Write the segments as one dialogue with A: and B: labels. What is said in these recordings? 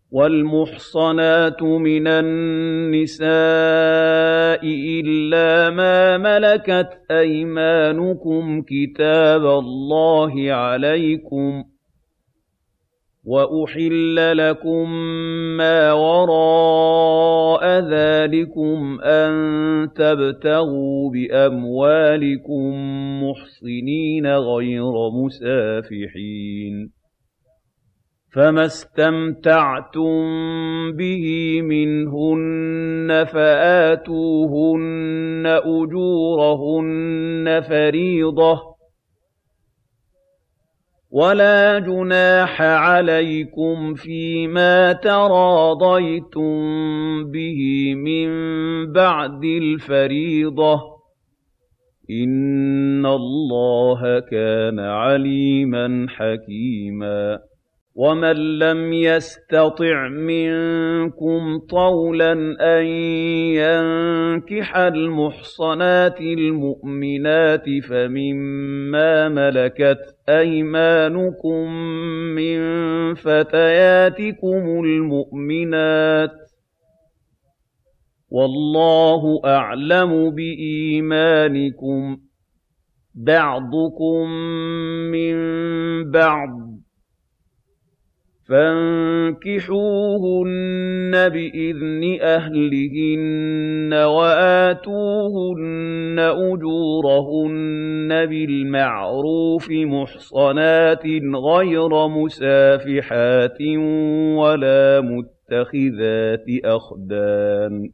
A: وَالْمُحْصَنَاتُ مِنَ النِّسَاءِ إِلَّا مَا مَلَكَتْ أَيْمَانُكُمْ كِتَابَ اللَّهِ عَلَيْكُمْ ۚ وَأُحِلَّ لَكُم مَّا وَرَاءَ ذَٰلِكُمْ أَن تَبْتَغُوا بِأَمْوَالِكُم مُّحْصِنِينَ غَيْرَ مُسَافِحِينَ ۚ فَمَا اسْتَمْتَعْتُم بِهِ مِنْهُنَّ فَآتُوهُنَّ أُجُورَهُنَّ فَرِيضَةً ۚ وَلَا جُنَاحَ عَلَيْكُمْ فِيمَا تَرَاضَيْتُم بِهِ مِن بَعْدِ الْفَرِيضَةِ ۚ إِنَّ اللَّهَ كَانَ عَلِيمًا حَكِيمًا. وَمَن لَّمْ يَسْتَطِعْ مِنكُمْ طَوْلًا أَن يَنكِحَ الْمُحْصَنَاتِ الْمُؤْمِنَاتِ فَمِمَّا مَلَكَتْ أَيْمَانُكُم مِّن فَتَيَاتِكُمُ الْمُؤْمِنَاتِ ۚ وَاللَّهُ أَعْلَمُ بِإِيمَانِكُم ۚ بَعْضُكُم مِّن بَعْضٍ ۚ فَانكِحُوهُنَّ بِإِذْنِ أَهْلِهِنَّ وَآتُوهُنَّ أُجُورَهُنَّ بِالْمَعْرُوفِ مُحْصَنَاتٍ غَيْرَ مُسَافِحَاتٍ وَلَا مُتَّخِذَاتِ أَخْدَانٍ ۚ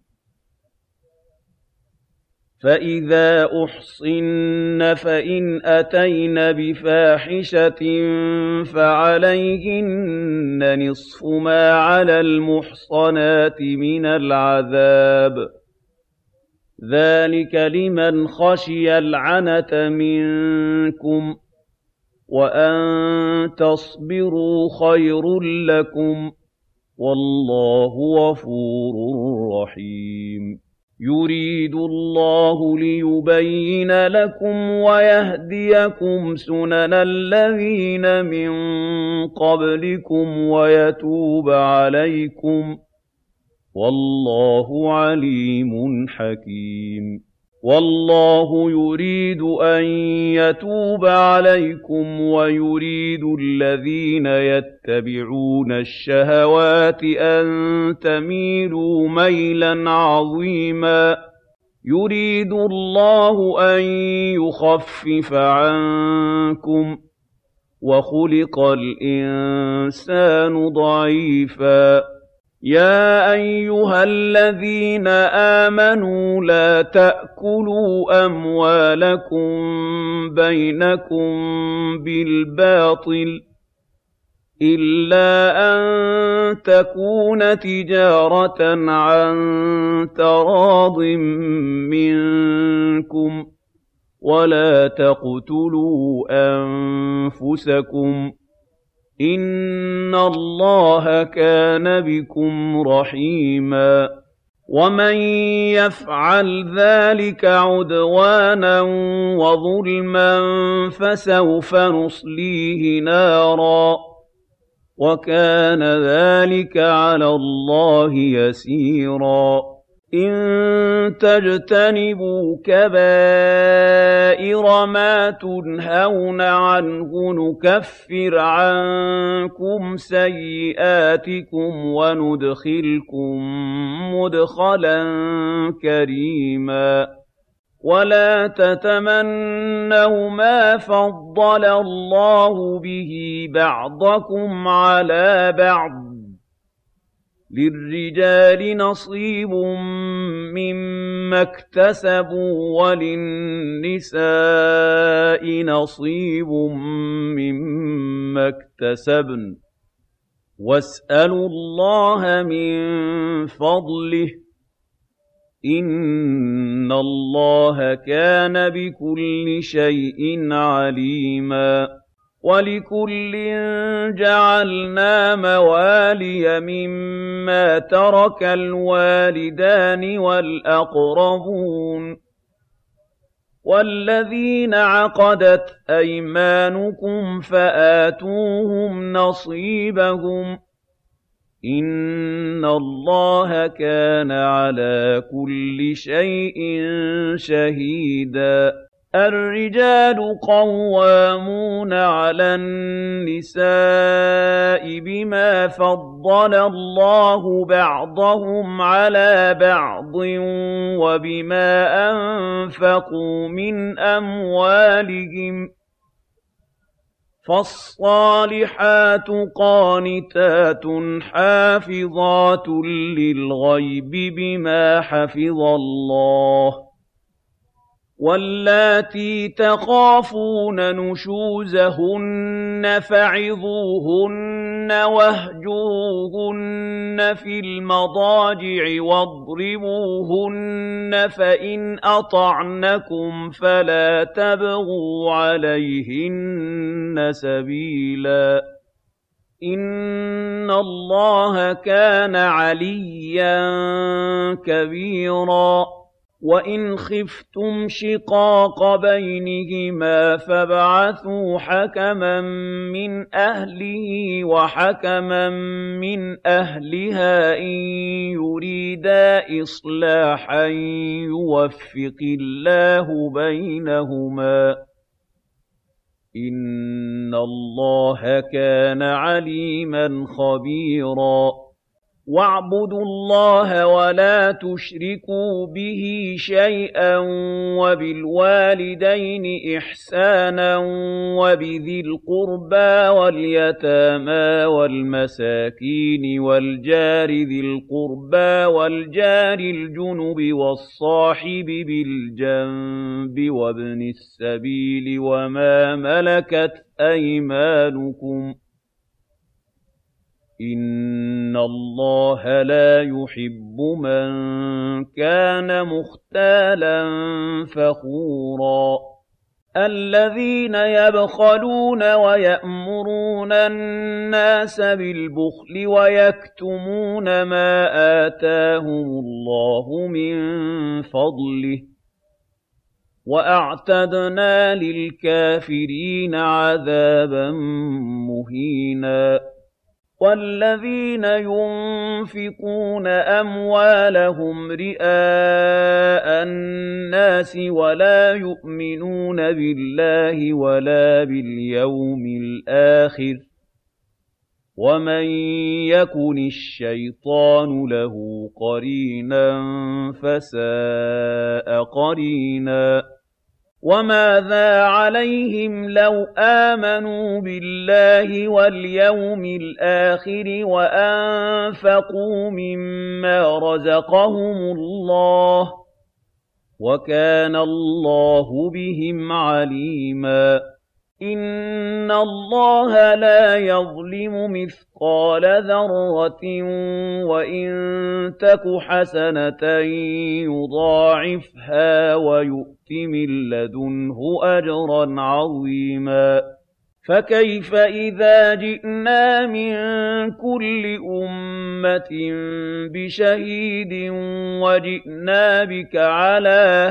A: فَإِذَا أُحْصِنَّ فَإِنْ أَتَيْنَ بِفَاحِشَةٍ فَعَلَيْهِنَّ نِصْفُ مَا عَلَى الْمُحْصَنَاتِ مِنَ الْعَذَابِ ۚ ذَٰلِكَ لِمَنْ خَشِيَ الْعَنَتَ مِنكُمْ ۚ وَأَن تَصْبِرُوا خَيْرٌ لَّكُمْ ۗ وَاللَّهُ غَفُورٌ رَّحِيمٌ. يُرِيدُ اللَّهُ لِيُبَيِّنَ لَكُمْ وَيَهْدِيَكُمْ سُنَنَ الَّذِينَ مِن قَبْلِكُمْ وَيَتُوبَ عَلَيْكُمْ ۗ وَاللَّهُ عَلِيمٌ حَكِيمٌ. وَاللَّهُ يُرِيدُ أَن يَتُوبَ عَلَيْكُمْ وَيُرِيدُ الَّذِينَ يَتَّبِعُونَ الشَّهَوَاتِ أَن تَمِيلُوا مَيْلًا عَظِيمًا. يُرِيدُ اللَّهُ أَن يُخَفِّفَ عَنكُمْ ۚ وَخُلِقَ الْإِنسَانُ ضَعِيفًا. يَا أَيُّهَا الَّذِينَ آمَنُوا لَا تَأْكُلُوا أَمْوَالَكُم بَيْنَكُم بِالْبَاطِلِ إِلَّا أَن تَكُونَ تِجَارَةً عَن تَرَاضٍ مِّنكُمْ ۚ وَلَا تَقْتُلُوا أَنفُسَكُمْ ۚ إِنَّ اللَّهَ كَانَ بِكُمْ رَحِيمًا. وَمَن يَفْعَلْ ذَٰلِكَ عُدْوَانًا وَظُلْمًا فَسَوْفَ نُصْلِيهِ نَارًا ۚ وَكَانَ ذَٰلِكَ عَلَى اللَّهِ يَسِيرًا. إِن تَجْتَنِبُوا كَبَائِرَ مَا تُنْهَوْنَ عَنْهُ نُكَفِّرْ عَنكُمْ سَيِّئَاتِكُمْ وَنُدْخِلْكُم مُّدْخَلًا كَرِيمًا. وَلَا تَتَمَنَّوْا مَا فَضَّلَ اللَّهُ بِهِ بَعْضَكُمْ عَلَىٰ بَعْضٍ ۚ لِّلرِّجَالِ نَصِيبٌ مِّمَّا اكْتَسَبُوا وَلِلنِّسَاءِ نَصِيبٌ مِّمَّا اكْتَسَبْنَ ۚ وَاسْأَلُوا اللَّهَ مِن فَضْلِهِ ۗ إِنَّ اللَّهَ كَانَ بِكُلِّ شَيْءٍ عَلِيمًا. وَلِكُلٍّ جَعَلْنَا مَوَالِيَ مِمَّا تَرَكَ الْوَالِدَانِ وَالْأَقْرَبُونَ ۚ وَالَّذِينَ عَقَدَتْ أَيْمَانُكُمْ فَآتُوهُمْ نَصِيبَهُمْ ۚ إِنَّ اللَّهَ كَانَ عَلَىٰ كُلِّ شَيْءٍ شَهِيدًا الرِّجَالُ قَوَّامُونَ عَلَى النِّسَاءِ بِمَا فَضَّلَ اللَّهُ بَعْضَهُمْ عَلَىٰ بَعْضٍ وَبِمَا أَنفَقُوا مِنْ أَمْوَالِهِمْ ۚ فَالصَّالِحَاتُ قَانِتَاتٌ حَافِظَاتٌ لِّلْغَيْبِ بِمَا حَفِظَ اللَّهُ ۚ وَاللَّاتِي تَخَافُونَ نُشُوزَهُنَّ فَعِظُوهُنَّ وَاهْجُرُوهُنَّ فِي الْمَضَاجِعِ وَاضْرِبُوهُنَّ ۖ فَإِنْ أَطَعْنَكُمْ فَلَا تَبْغُوا عَلَيْهِنَّ سَبِيلًا ۗ إِنَّ اللَّهَ كَانَ عَلِيًّا كَبِيرًا وَإِنْ خِفْتُمْ شِقَاقَ بَيْنِهِمَا فَابْعَثُوا حَكَمًا مِّنْ أَهْلِهِ وَحَكَمًا مِّنْ أَهْلِهَا إِن يُرِيدَا إِصْلَاحًا يُوَفِّقِ اللَّهُ بَيْنَهُمَا ۗ إِنَّ اللَّهَ كَانَ عَلِيمًا خَبِيرًا وَاعْبُدُوا اللَّهَ وَلَا تُشْرِكُوا بِهِ شَيْئًا وَبِالْوَالِدَيْنِ إِحْسَانًا وَبِذِي الْقُرْبَىٰ وَالْيَتَامَىٰ وَالْمَسَاكِينِ وَالْجَارِ ذِي الْقُرْبَىٰ وَالْجَارِ الْجُنُبِ وَالصَّاحِبِ بِالْجَنبِ وَابْنِ السَّبِيلِ وَمَا مَلَكَتْ أَيْمَانُكُمْ ۗ إِنَّ اللَّهَ لَا يُحِبُّ مَن كَانَ مُخْتَالًا فَخُورًا الَّذِينَ يَبْخَلُونَ وَيَأْمُرُونَ النَّاسَ بِالْبُخْلِ وَيَكْتُمُونَ مَا آتَاهُمُ اللَّهُ مِن فَضْلِهِ ۗ وَأَعْتَدْنَا لِلْكَافِرِينَ عَذَابًا مُّهِينًا وَالَّذِينَ يُنفِقُونَ أَمْوَالَهُمْ رِئَاءَ النَّاسِ وَلَا يُؤْمِنُونَ بِاللَّهِ وَلَا بِالْيَوْمِ الْآخِرِ ۗ وَمَن يَكُنِ الشَّيْطَانُ لَهُ قَرِينًا فَسَاءَ قَرِينًا وَمَاذَا عَلَيْهِمْ لَوْ آمَنُوا بِاللَّهِ وَالْيَوْمِ الْآخِرِ وَأَنفَقُوا مِمَّا رَزَقَهُمُ اللَّهُ ۚ وَكَانَ اللَّهُ بِهِمْ عَلِيمًا إِنَّ اللَّهَ لَا يَظْلِمُ مِثْقَالَ ذَرَّةٍ وَإِن تَكُ حَسَنَةً يُضَاعِفْهَا وَيُؤْتِ مِن لَّدُنْهُ أَجْرًا عَظِيمًا فَكَيْفَ إِذَا جِئْنَا مِن كُلِّ أُمَّةٍ بِشَهِيدٍ وَجِئْنَا بِكَ عَلَىٰ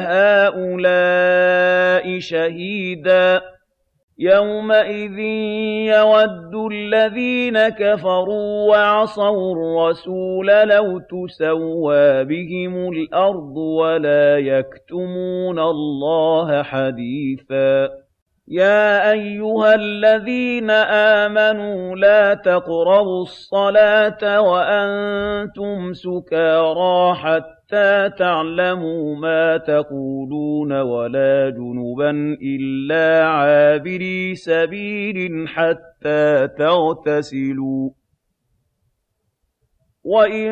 A: هَٰؤُلَاءِ شَهِيدًا يَوْمَئِذٍ يَوَدُّ الَّذِينَ كَفَرُوا وَعَصَوُا الرَّسُولَ لَوْ تُسَوَّىٰ بِهِمُ الْأَرْضُ وَلَا يَكْتُمُونَ اللَّهَ حَدِيثًا يَا أَيُّهَا الَّذِينَ آمَنُوا لَا تَقْرَبُوا الصَّلَاةَ وَأَنتُمْ سُكَارَىٰ حَتَّىٰ تَعْلَمُوا مَا تَقُولُونَ وَلَا جُنُبًا إِلَّا عَابِرِي سَبِيلٍ حَتَّىٰ تَغْتَسِلُوا ۚ وَإِن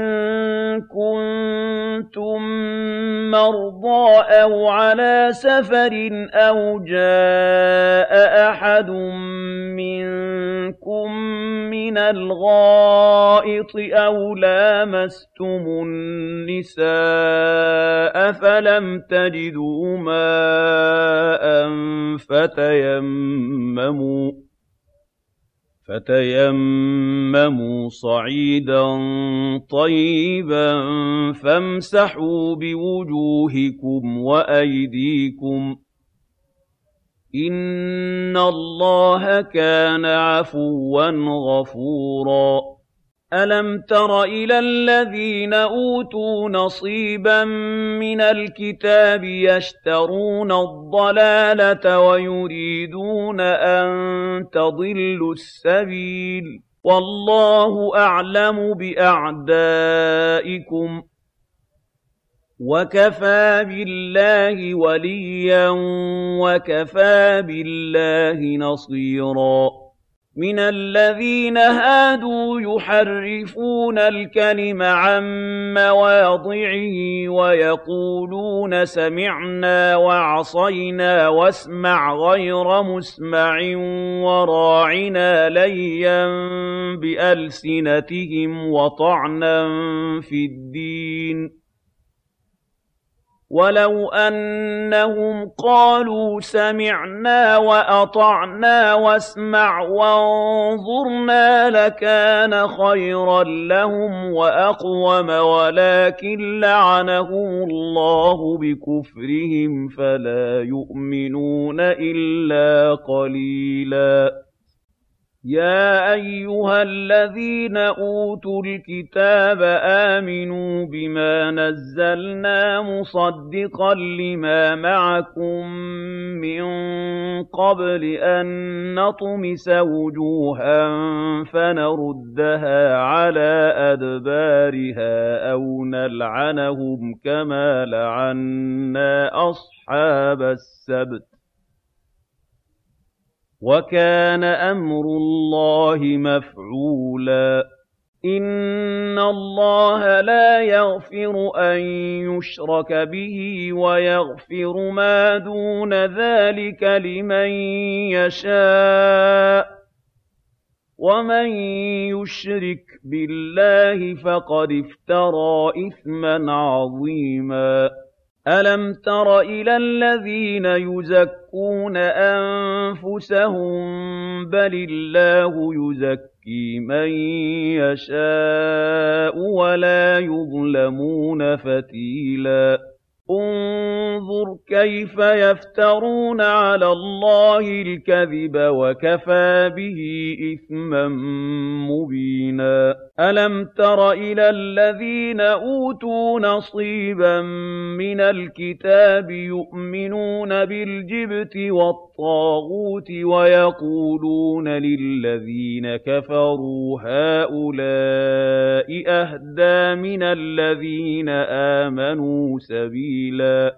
A: كُنتُم مَّرْضَىٰ أَوْ عَلَىٰ سَفَرٍ أَوْ جَاءَ أَحَدٌ مِّنكُم مِّنَ الْغَائِطِ أَوْ لَامَسْتُمُ النِّسَاءَ فَلَمْ تَجِدُوا مَاءً فَتَيَمَّمُوا صَعِيدًا طَيِّبًا فَامْسَحُوا بِوُجُوهِكُمْ وَأَيْدِيكُمْ ۗ إِنَّ اللَّهَ كَانَ عَفُوًّا غَفُورًا أَلَمْ تَرَ إِلَى الَّذِينَ أُوتُوا نَصِيبًا مِّنَ الْكِتَابِ يَشْتَرُونَ الضَّلَالَةَ وَيُرِيدُونَ أَن تَضِلُّوا السَّبِيلَ ۗ وَاللَّهُ أَعْلَمُ بِأَعْدَائِكُمْ ۚ وَكَفَىٰ بِاللَّهِ وَلِيًّا وَكَفَىٰ بِاللَّهِ نَصِيرًا مِنَ الَّذِينَ هَادُوا يُحَرِّفُونَ الْكَلِمَ عَن مَّوَاضِعِهِ وَيَقُولُونَ سَمِعْنَا وَعَصَيْنَا وَاسْمَعْ غَيْرَ مُسْمَعٍ وَرَاعِنَا لَيًّا بِأَلْسِنَتِهِمْ وَطَعْنًا فِي الدِّينِ ۚ وَلَوْ أَنَّهُمْ قَالُوا سَمِعْنَا وَأَطَعْنَا وَاسْمَعْ وَانظُرْنَا لَكَانَ خَيْرًا لَّهُمْ وَأَقْوَمَ وَلَٰكِن لَّعَنَهُمُ اللَّهُ بِكُفْرِهِمْ فَلَا يُؤْمِنُونَ إِلَّا قَلِيلًا. يَا أَيُّهَا الَّذِينَ أُوتُوا الْكِتَابَ آمِنُوا بِمَا نَزَّلْنَا مُصَدِّقًا لِّمَا مَعَكُم مِّن قَبْلِ أَن نَّطْمِسَ وُجُوهًا فَنَرُدَّهَا عَلَىٰ أَدْبَارِهَا أَوْ نَلْعَنَهُمْ كَمَا لَعَنَّا أَصْحَابَ السَّبْتِ ۚ وَكَانَ أَمْرُ اللَّهِ مَفْعُولًا. إِنَّ اللَّهَ لَا يَغْفِرُ أَن يُشْرَكَ بِهِ وَيَغْفِرُ مَا دُونَ ذَٰلِكَ لِمَن يَشَاءُ ۚ وَمَن يُشْرِكْ بِاللَّهِ فَقَدِ افْتَرَىٰ إِثْمًا عَظِيمًا. أَلَمْ تَرَ إِلَى الَّذِينَ يُزَكُّونَ أَنفُسَهُم ۚ بَلِ اللَّهُ يُزَكِّي مَن يَشَاءُ وَلَا يُظْلَمُونَ فَتِيلًا. انظُرْ كَيْفَ يَفْتَرُونَ عَلَى اللَّهِ الْكَذِبَ وَكَفَىٰ بِهِ إِثْمًا مُّبِينًا. أَلَمْ تَرَ إِلَى الَّذِينَ أُوتُوا نَصِيبًا مِّنَ الْكِتَابِ يُؤْمِنُونَ بِالْجِبْتِ وَالطَّاغُوتِ وَيَقُولُونَ لِلَّذِينَ كَفَرُوا هَٰؤُلَاءِ أَهْدَىٰ مِنَ الَّذِينَ آمَنُوا سَبِيلًا.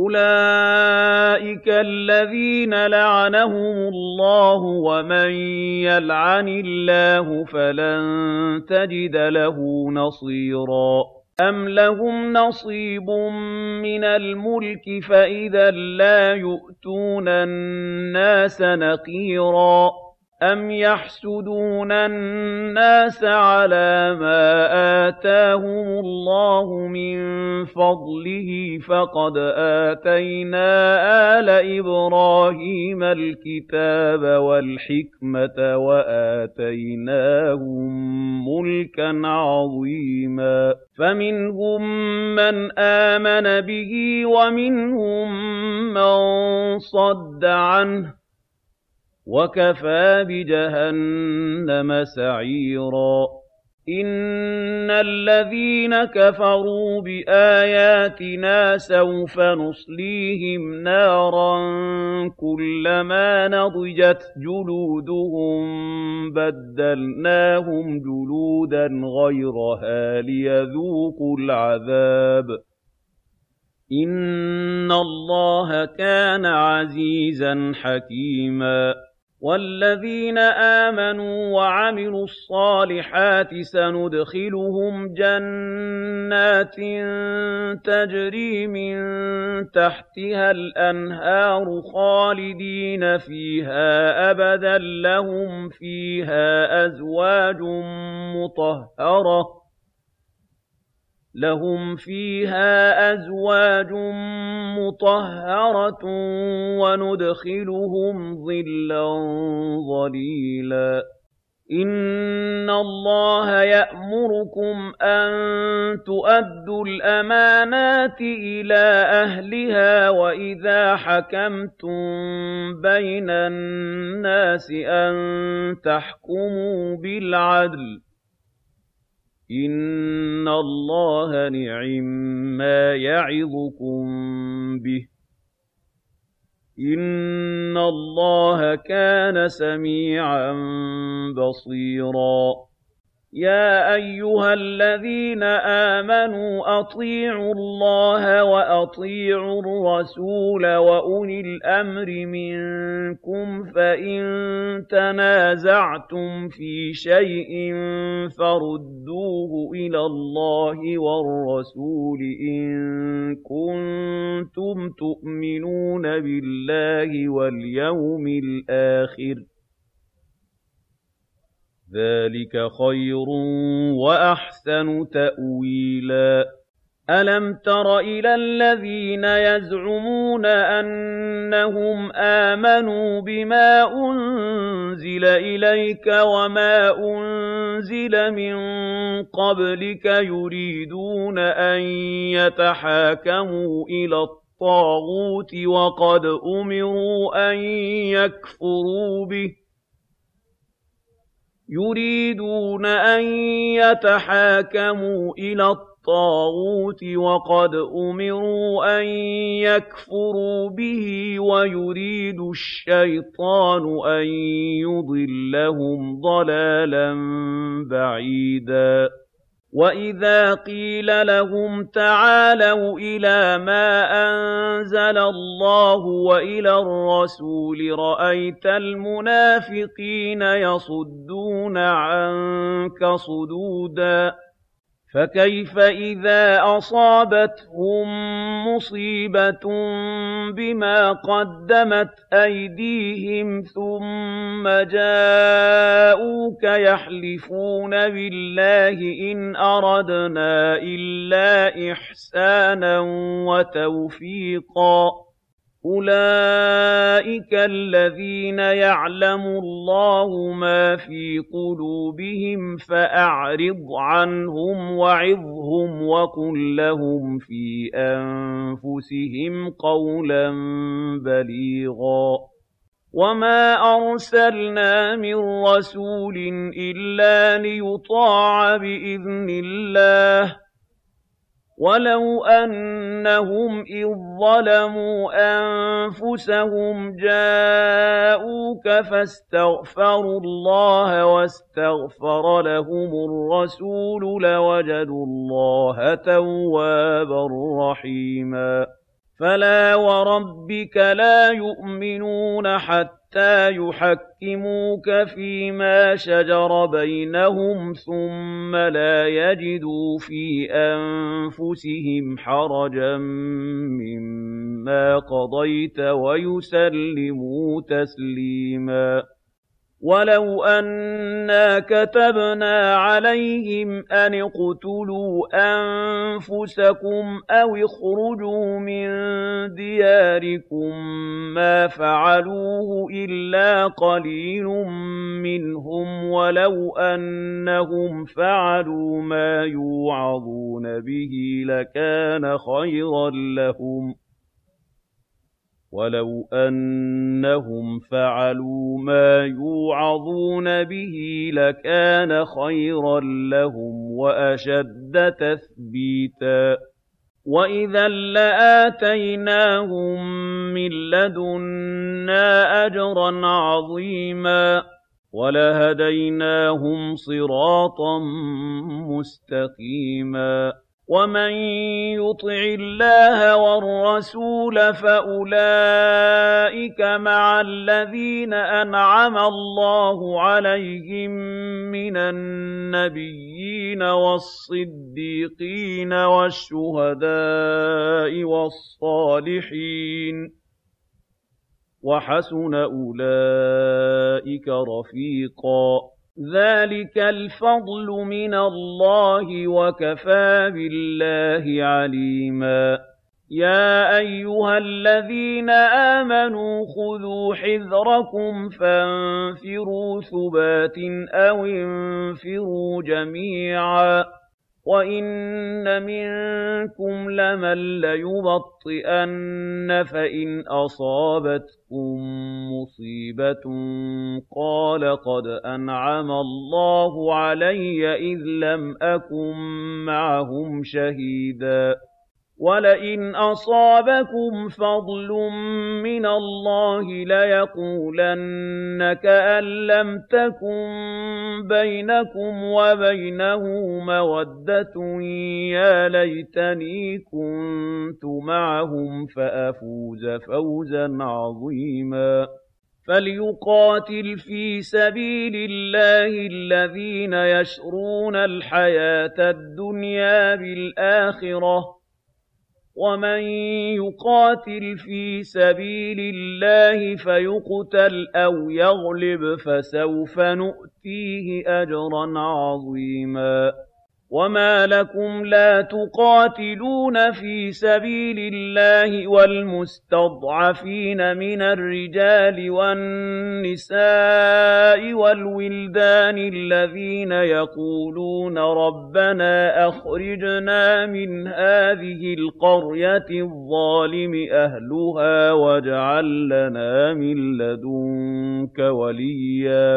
A: أُولَٰئِكَ الَّذِينَ لَعَنَهُمُ اللَّهُ ۖ وَمَن يَلْعَنِ اللَّهُ فَلَن تَجِدَ لَهُ نَصِيرًا. أَمْ لَهُمْ نَصِيبٌ مِّنَ الْمُلْكِ فَإِذًا لَّا يُؤْتُونَ النَّاسَ نَقِيرًا. أَمْ يَحْسُدُونَ النَّاسَ عَلَىٰ مَا آتَاهُمُ اللَّهُ مِن فَضْلِهِ ۖ فَقَدْ آتَيْنَا آلَ إِبْرَاهِيمَ الْكِتَابَ وَالْحِكْمَةَ وَآتَيْنَاهُم مُّلْكًا عَظِيمًا. فَمِنْهُم مَّنْ آمَنَ بِهِ وَمِنْهُم مَّن صَدَّ عَنْهُ ۚ وَكَفَىٰ بِجَهَنَّمَ سَعِيرًا. إِنَّ الَّذِينَ كَفَرُوا بِآيَاتِنَا سَوْفَ نُصْلِيهِمْ نَارًا كُلَّمَا نَضِجَتْ جُلُودُهُم بَدَّلْنَاهُمْ جُلُودًا غَيْرَهَا لِيَذُوقُوا الْعَذَابَ ۗ إِنَّ اللَّهَ كَانَ عَزِيزًا حَكِيمًا. وَالَّذِينَ آمَنُوا وَعَمِلُوا الصَّالِحَاتِ سَنُدْخِلُهُمْ جَنَّاتٍ تَجْرِي مِن تَحْتِهَا الْأَنْهَارُ خَالِدِينَ فِيهَا أَبَدًا ۖ لَّهُمْ فِيهَا أَزْوَاجٌ مُّطَهَّرَةٌ وَنُدْخِلُهُمْ ظِلًّا ظَلِيلًا. إِنَّ اللَّهَ يَأْمُرُكُمْ أَن تُؤَدُّوا الْأَمَانَاتِ إِلَىٰ أَهْلِهَا وَإِذَا حَكَمْتُم بَيْنَ النَّاسِ أَن تَحْكُمُوا بِالْعَدْلِ ۚ إِنَّ اللَّهَ نِعِمَّا يَعِظُكُم بِهِ ۗ إِنَّ اللَّهَ كَانَ سَمِيعًا بَصِيرًا يَا أَيُّهَا الَّذِينَ آمَنُوا أَطِيعُوا اللَّهَ وَأَطِيعُوا الرَّسُولَ وَأُولِي الْأَمْرِ مِنكُمْ ۖ فَإِن تَنَازَعْتُمْ فِي شَيْءٍ فَرُدُّوهُ إِلَى اللَّهِ وَالرَّسُولِ إِن كُنتُمْ تُؤْمِنُونَ بِاللَّهِ وَالْيَوْمِ الْآخِرِ ۚ ذَٰلِكَ خَيْرٌ وَأَحْسَنُ تَأْوِيلًا أَلَمْ تَرَ إِلَى الَّذِينَ يَزْعُمُونَ أَنَّهُمْ آمَنُوا بِمَا أُنزِلَ إِلَيْكَ وَمَا أُنزِلَ مِن قَبْلِكَ يُرِيدُونَ أَن يَتَحَاكَمُوا إِلَى الطَّاغُوتِ وَقَدْ أُمِرُوا أَن يَكْفُرُوا بِهِ وَيُرِيدُ الشَّيْطَانُ أَن يُضِلَّهُمْ ضَلَالًا بَعِيدًا وَإِذَا قِيلَ لَهُمْ تَعَالَوْا إِلَىٰ مَا أَنزَلَ اللَّهُ وَإِلَى الرَّسُولِ رَأَيْتَ الْمُنَافِقِينَ يَصُدُّونَ عَنكَ صُدُودًا فَكَيْفَ إِذَا أَصَابَتْهُم مُّصِيبَةٌ بِمَا قَدَّمَتْ أَيْدِيهِمْ ثُمَّ جَاءُوكَ يَحْلِفُونَ بِاللَّهِ إِنْ أَرَدْنَا إِلَّا إِحْسَانًا وَتَوْفِيقًا ۚ أُولَٰئِكَ الَّذِينَ يَعْلَمُ اللَّهُ مَا فِي قُلُوبِهِمْ فَأَعْرِضْ عَنْهُمْ وَعِظْهُمْ وَقُل لَّهُمْ فِي أَنفُسِهِمْ قَوْلًا بَلِيغًا وَمَا أَرْسَلْنَا مِن رَّسُولٍ إِلَّا لِيُطَاعَ بِإِذْنِ اللَّهِ ۚ وَلَوْ أَنَّهُمْ إِذ ظَّلَمُوا أَنفُسَهُمْ جَاءُوكَ فَاسْتَغْفَرُوا اللَّهَ وَاسْتَغْفَرَ لَهُمُ الرَّسُولُ لَوَجَدُوا اللَّهَ تَوَّابًا رَّحِيمًا فَلَا وَرَبِّكَ لَا يُؤْمِنُونَ حَتَّىٰ يُحَكِّمُوكَ فِيمَا شَجَرَ بَيْنَهُمْ ثُمَّ لَا يَجِدُوا فِي أَنفُسِهِمْ حَرَجًا مِّمَّا قَضَيْتَ وَيُسَلِّمُوا تَسْلِيمًا وَلَوْ أَنَّا كَتَبْنَا عَلَيْهِمْ أَنِ اقْتُلُوا أَنفُسَكُمْ أَوِ اخْرُجُوا مِن دِيَارِكُم مَّا فَعَلُوهُ إِلَّا قَلِيلٌ مِّنْهُمْ ۖ وَلَوْ أَنَّهُمْ فَعَلُوا مَا يُوعَظُونَ بِهِ لَكَانَ خَيْرًا لَّهُمْ وَأَشَدَّ تَثْبِيتًا وَإِذًا لَّآتَيْنَاهُم مِّن لَّدُنَّا أَجْرًا عَظِيمًا وَلَهَدَيْنَاهُمْ صِرَاطًا مُّسْتَقِيمًا وَمَن يُطِعِ اللَّهَ وَالرَّسُولَ فَأُولَٰئِكَ مَعَ الَّذِينَ أَنْعَمَ اللَّهُ عَلَيْهِم مِّنَ النَّبِيِّينَ وَالصِّدِّيقِينَ وَالشُّهَدَاءِ وَالصَّالِحِينَ ۚ وَحَسُنَ أُولَٰئِكَ رَفِيقًا ذَٰلِكَ الْفَضْلُ مِنَ اللَّهِ ۚ وَكَفَىٰ بِاللَّهِ عَلِيمًا يَا أَيُّهَا الَّذِينَ آمَنُوا خُذُوا حِذْرَكُمْ فَانفِرُوا ثُبَاتٍ أَوِ انفِرُوا جَمِيعًا وَإِنَّ مِنكُمْ لَمَن لَّيُبَطِّئَنَّ فَإِنْ أَصَابَتْكُم مُّصِيبَةٌ قَالَ قَدْ أَنْعَمَ اللَّهُ عَلَيَّ إِذْ لَمْ أَكُن مَّعَهُمْ شَهِيدًا وَلَئِنْ أَصَابَكُمْ فَضْلٌ مِّنَ اللَّهِ لَيَقُولَنَّ كَأَن لَّمْ تَكُن بَيْنَكُمْ وَبَيْنَهُ مَوَدَّةٌ يَا لَيْتَنِي كُنتُ مَعَهُمْ فَأَفُوزَ فَوْزًا عَظِيمًا فَلْيُقَاتِلْ فِي سَبِيلِ اللَّهِ الَّذِينَ يَشْرُونَ الْحَيَاةَ الدُّنْيَا بِالْآخِرَةِ وَمَن يُقَاتِلْ فِي سَبِيلِ اللَّهِ فَيُقْتَلْ أَوْ يَغْلِبْ فَسَوْفَ نُؤْتِيهِ أَجْرًا عَظِيمًا وَمَا لَكُمْ لَا تُقَاتِلُونَ فِي سَبِيلِ اللَّهِ وَالْمُسْتَضْعَفِينَ مِنَ الرِّجَالِ وَالنِّسَاءِ وَالْوِلْدَانِ الَّذِينَ يَقُولُونَ رَبَّنَا أَخْرِجْنَا مِنْ هَٰذِهِ الْقَرْيَةِ الظَّالِمِ أَهْلُهَا وَاجْعَل لَّنَا مِن لَّدُنكَ وَلِيًّا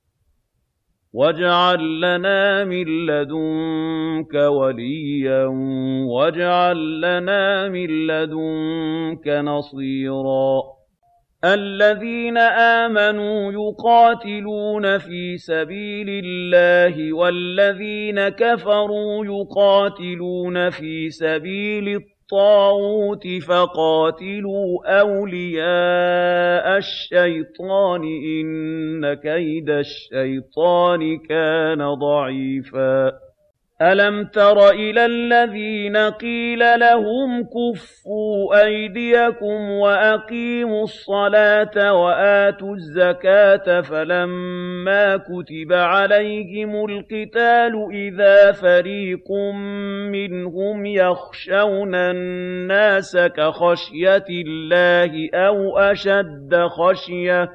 A: وَاجْعَل لَّنَا مِن لَّدُنكَ نَصِيرًا الَّذِينَ آمَنُوا يُقَاتِلُونَ فِي سَبِيلِ اللَّهِ وَالَّذِينَ كَفَرُوا يُقَاتِلُونَ فِي سَبِيلِ الطَّاغُوتِ فَقَاتِلُوا أَوْلِيَاءَ الشَّيْطَانِ ۖ إِنَّ كَيْدَ الشَّيْطَانِ كَانَ ضَعِيفًا أَلَمْ تَرَ إِلَى الَّذِينَ قِيلَ لَهُمْ كُفُّوا أَيْدِيَكُمْ وَأَقِيمُوا الصَّلَاةَ وَآتُوا الزَّكَاةَ فَلَمَّا كُتِبَ عَلَيْهِمُ الْقِتَالُ إِذَا فَرِيقٌ مِّنْهُمْ يَخْشَوْنَ النَّاسَ كَخَشْيَةِ اللَّهِ أَوْ أَشَدَّ خَشْيَةً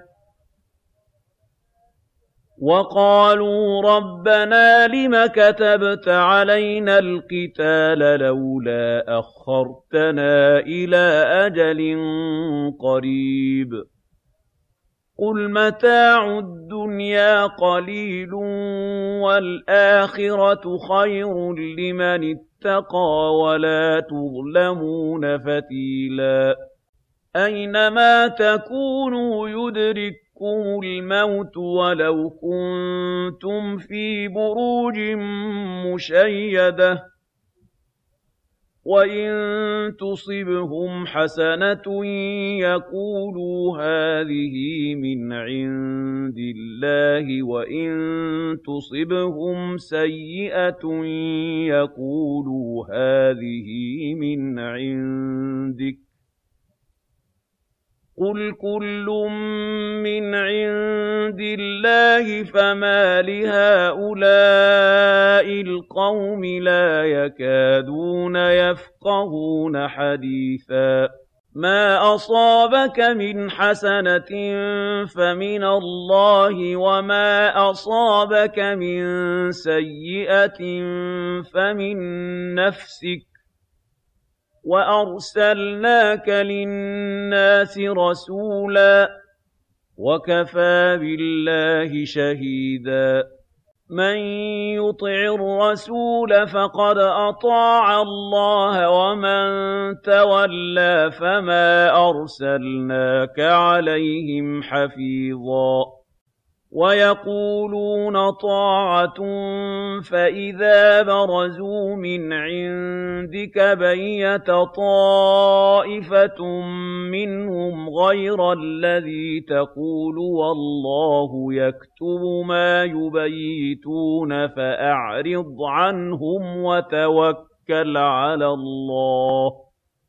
A: وَقَالُوا رَبَّنَا لِمَ كَتَبْتَ عَلَيْنَا الْقِتَالَ لَوْلَا أَخَّرْتَنَا إِلَىٰ أَجَلٍ قَرِيبٍ قُلْ مَتَاعُ الدُّنْيَا قَلِيلٌ وَالْآخِرَةُ خَيْرٌ لِّمَنِ اتَّقَىٰ وَلَا تُظْلَمُونَ فَتِيلًا أَيْنَمَا تَكُونُوا يُدْرِككُّمُ الْمَوْتُ وَلَوْ كُنتُمْ فِي بُرُوجٍ مُّشَيَّدَةٍ وَإِن تُصِبْهُمْ حَسَنَةٌ يَقُولُوا هَٰذِهِ مِنْ عِندِ اللَّهِ وَإِن تُصِبْهُمْ سَيِّئَةٌ يَقُولُوا هَٰذِهِ مِنْ عِندِكَ قُلْ كُلٌّ مِّنْ عِندِ اللَّهِ فَمَالِ هَٰؤُلَاءِ الْقَوْمِ لَا يَكَادُونَ يَفْقَهُونَ حَدِيثًا مَا أَصَابَكَ مِنْ حَسَنَةٍ فَمِنَ اللَّهِ وَمَا أَصَابَكَ مِن سَيِّئَةٍ فَمِن نَّفْسِكَ وَأَرْسَلْنَاكَ لِلنَّاسِ رَسُولًا ۚ وَكَفَىٰ بِاللَّهِ شَهِيدًا مَّن يُطِعِ الرَّسُولَ فَقَدْ أَطَاعَ اللَّهَ وَمَن تَوَلَّىٰ فَمَا أَرْسَلْنَاكَ عَلَيْهِمْ حَفِيظًا وَيَقُولُونَ طَاعَةٌ فَإِذَا بَرَزُوا مِنْ عِندِكَ بَيَّتَ طَائِفَةٌ مِّنْهُمْ غَيْرَ الَّذِي تَقُولُ وَاللَّهُ يَكْتُبُ مَا يُبَيِّتُونَ فَأَعْرِضْ عَنْهُمْ وَتَوَكَّلْ عَلَى اللَّهِ ۚ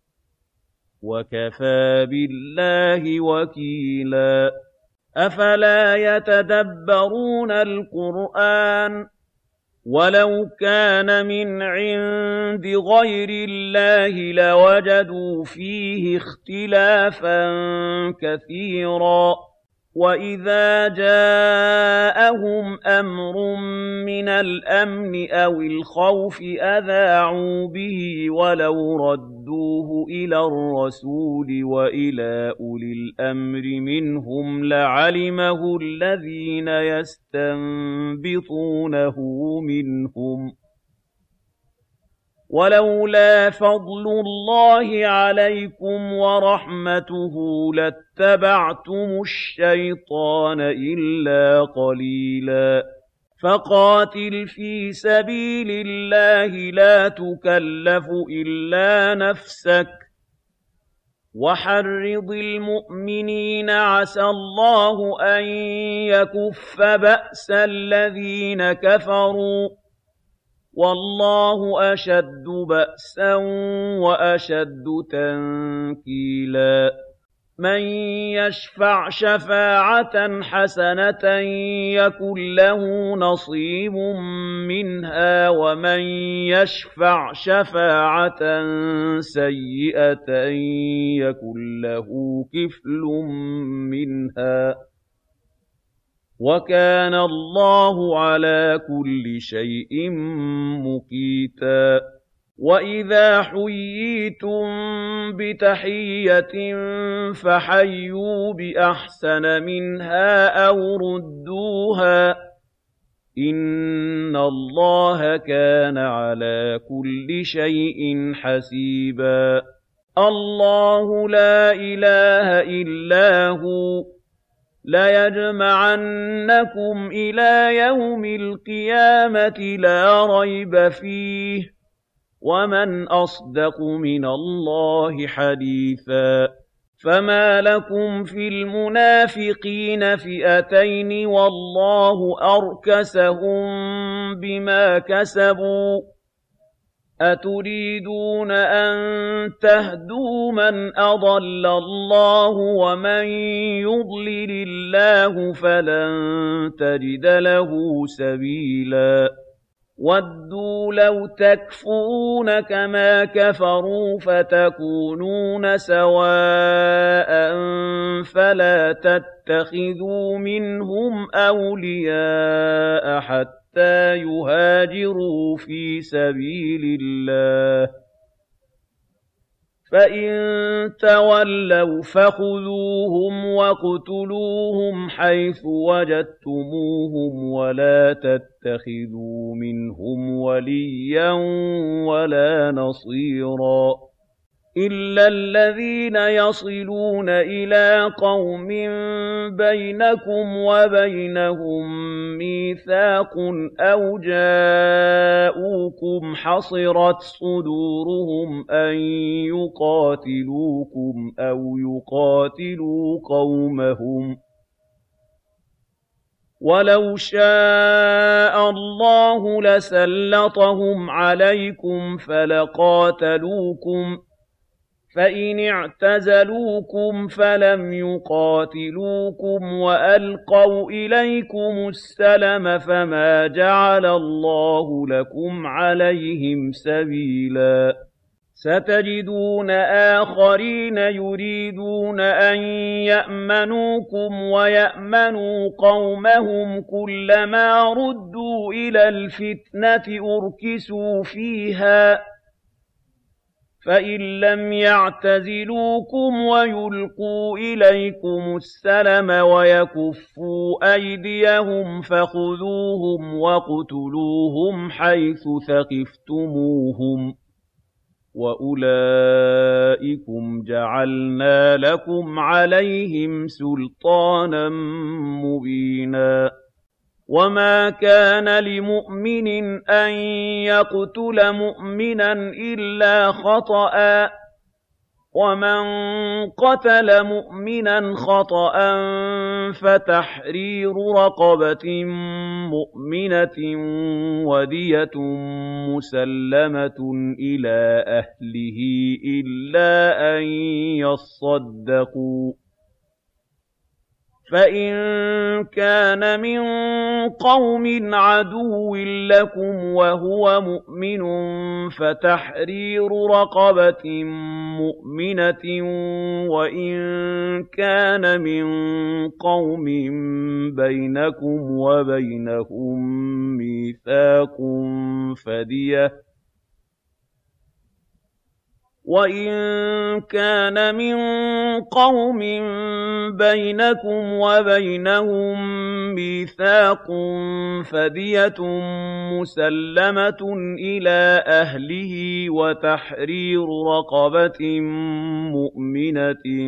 A: وَكَفَىٰ بِاللَّهِ وَكِيلًا أَفَلَا يَتَدَبَّرُونَ الْقُرْآنَ ۚ وَلَوْ كَانَ مِنْ عِندِ غَيْرِ اللَّهِ لَوَجَدُوا فِيهِ اخْتِلَافًا كَثِيرًا وَإِذَا جَاءَهُمْ أَمْرٌ مِّنَ الْأَمْنِ أَوِ الْخَوْفِ أَذَاعُوا بِهِ وَلَوْ رَدُّوهُ إِلَى الرَّسُولِ وَإِلَىٰ أُولِي الْأَمْرِ مِنْهُمْ لَعَلِمَهُ الَّذِينَ يَسْتَنبِطُونَهُ مِنْهُمْ ۗ وَلَوْلَا فَضْلُ اللَّهِ عَلَيْكُمْ وَرَحْمَتُهُ لَاتَّبَعْتُمُ الشَّيْطَانَ إِلَّا قَلِيلًا فَقَاتِلْ فِي سَبِيلِ اللَّهِ لَا تُكَلَّفُ إِلَّا نَفْسَكَ وَحَرِّضِ الْمُؤْمِنِينَ عَسَى اللَّهُ أَن يَكُفَّ بَأْسَ الَّذِينَ كَفَرُوا ۚ وَاللَّهُ أَشَدُّ بَأْسًا وَأَشَدُّ تَنكِيلًا مَّن يَشْفَعْ شَفَاعَةً حَسَنَةً يَكُن لَّهُ نَصِيبٌ مِّنْهَا وَمَن يَشْفَعْ شَفَاعَةً سَيِّئَةً يَكُن لَّهُ كِفْلٌ مِّنْهَا ۗ وَكَانَ اللَّهُ عَلَىٰ كُلِّ شَيْءٍ مُّقِيتًا وَإِذَا حُيِّيتُم بِتَحِيَّةٍ فَحَيُّوا بِأَحْسَنَ مِنْهَا أَوْ رُدُّوهَا ۗ إِنَّ اللَّهَ كَانَ عَلَىٰ كُلِّ شَيْءٍ حَسِيبًا اللَّهُ لَا إِلَٰهَ إِلَّا هُوَ لَيَجْمَعَنَّكُمْ إِلَىٰ يَوْمِ الْقِيَامَةِ لَا رَيْبَ فِيهِ ۗ وَمَنْ أَصْدَقُ مِنَ اللَّهِ حَدِيثًا فَمَا لَكُمْ فِي الْمُنَافِقِينَ فِئَتَيْنِ وَاللَّهُ أَرْكَسَهُم بِمَا كَسَبُوا ۚ أَتُرِيدُونَ أَن تَهْدُوا مَنْ أَضَلَّ اللَّهُ ۖ وَمَن يُضْلِلِ اللَّهُ فَلَن تَجِدَ لَهُ سَبِيلًا وَدُّوا لَوْ تَكْفُرُونَ كَمَا كَفَرُوا فَتَكُونُونَ سَوَاءً فَلَا تَتَّخِذُوا مِنْهُمْ أَوْلِيَاءَ حَتَّىٰ يُهَاجِرُوا فِي سَبِيلِ اللَّهِ ۚ فَإِن تَوَلَّوْا فَخُذُوهُمْ وَاقْتُلُوهُمْ حَيْثُ وَجَدتُّمُوهُمْ وَلَا تَتَّخِذُوا مِنْهُمْ وَلِيًّا وَلَا نَصِيرًا إِلَّا الَّذِينَ يَصِلُونَ إِلَىٰ قَوْمٍ بَيْنَكُمْ وَبَيْنَهُم مِّيثَاقٌ أَوْ جَاءُوكُمْ حَصِرَتْ صُدُورُهُمْ أَن يُقَاتِلُوكُمْ أَوْ يُقَاتِلُوا قَوْمَهُمْ ۚ وَلَوْ شَاءَ اللَّهُ لَسَلَّطَهُمْ عَلَيْكُمْ فَلَقَاتَلُوكُمْ ۚ فَإِنِ اعْتَزَلُوكُمْ فَلَمْ يُقَاتِلُوكُمْ وَأَلْقَوْا إِلَيْكُمُ السَّلَمَ فَمَا جَعَلَ اللَّهُ لَكُمْ عَلَيْهِمْ سَبِيلًا سَتَجِدُونَ آخَرِينَ يُرِيدُونَ أَن يَأْمَنُوكُمْ وَيَأْمَنُوا قَوْمَهُمْ كُلَّمَا رُدُّوا إِلَى الْفِتْنَةِ أُرْكِسُوا فِيهَا ۚ فَإِن لَّمْ يَعْتَزِلُوكُمْ وَيُلْقُوا إِلَيْكُمُ السَّلَمَ وَيَكُفُّوا أَيْدِيَهُمْ فَخُذُوهُمْ وَاقْتُلُوهُمْ حَيْثُ ثَقِفْتُمُوهُمْ ۚ وَأُولَٰئِكُمْ جَعَلْنَا لَكُمْ عَلَيْهِمْ سُلْطَانًا مُّبِينًا وَمَا كَانَ لِمُؤْمِنٍ أَن يَقْتُلَ مُؤْمِنًا إِلَّا خَطَأً ۚ وَمَن قَتَلَ مُؤْمِنًا خَطَأً فَتَحْرِيرُ رَقَبَةٍ مُّؤْمِنَةٍ وَدِيَةٌ مُّسَلَّمَةٌ إِلَىٰ أَهْلِهِ إِلَّا أَن يَصَّدَّقُوا ۚ فَإِن كَانَ مِن قَوْمٍ عَدُوٍّ لَّكُمْ وَهُوَ مُؤْمِنٌ فَتَحْرِيرُ رَقَبَةٍ مُّؤْمِنَةٍ ۖ وَإِن كَانَ مِن قَوْمٍ بَيْنَكُمْ وَبَيْنَهُم مِّيثَاقٌ فَدِيَةٌ مُّسَلَّمَةٌ إِلَىٰ أَهْلِهِ وَتَحْرِيرُ رَقَبَةٍ مُّؤْمِنَةٍ ۖ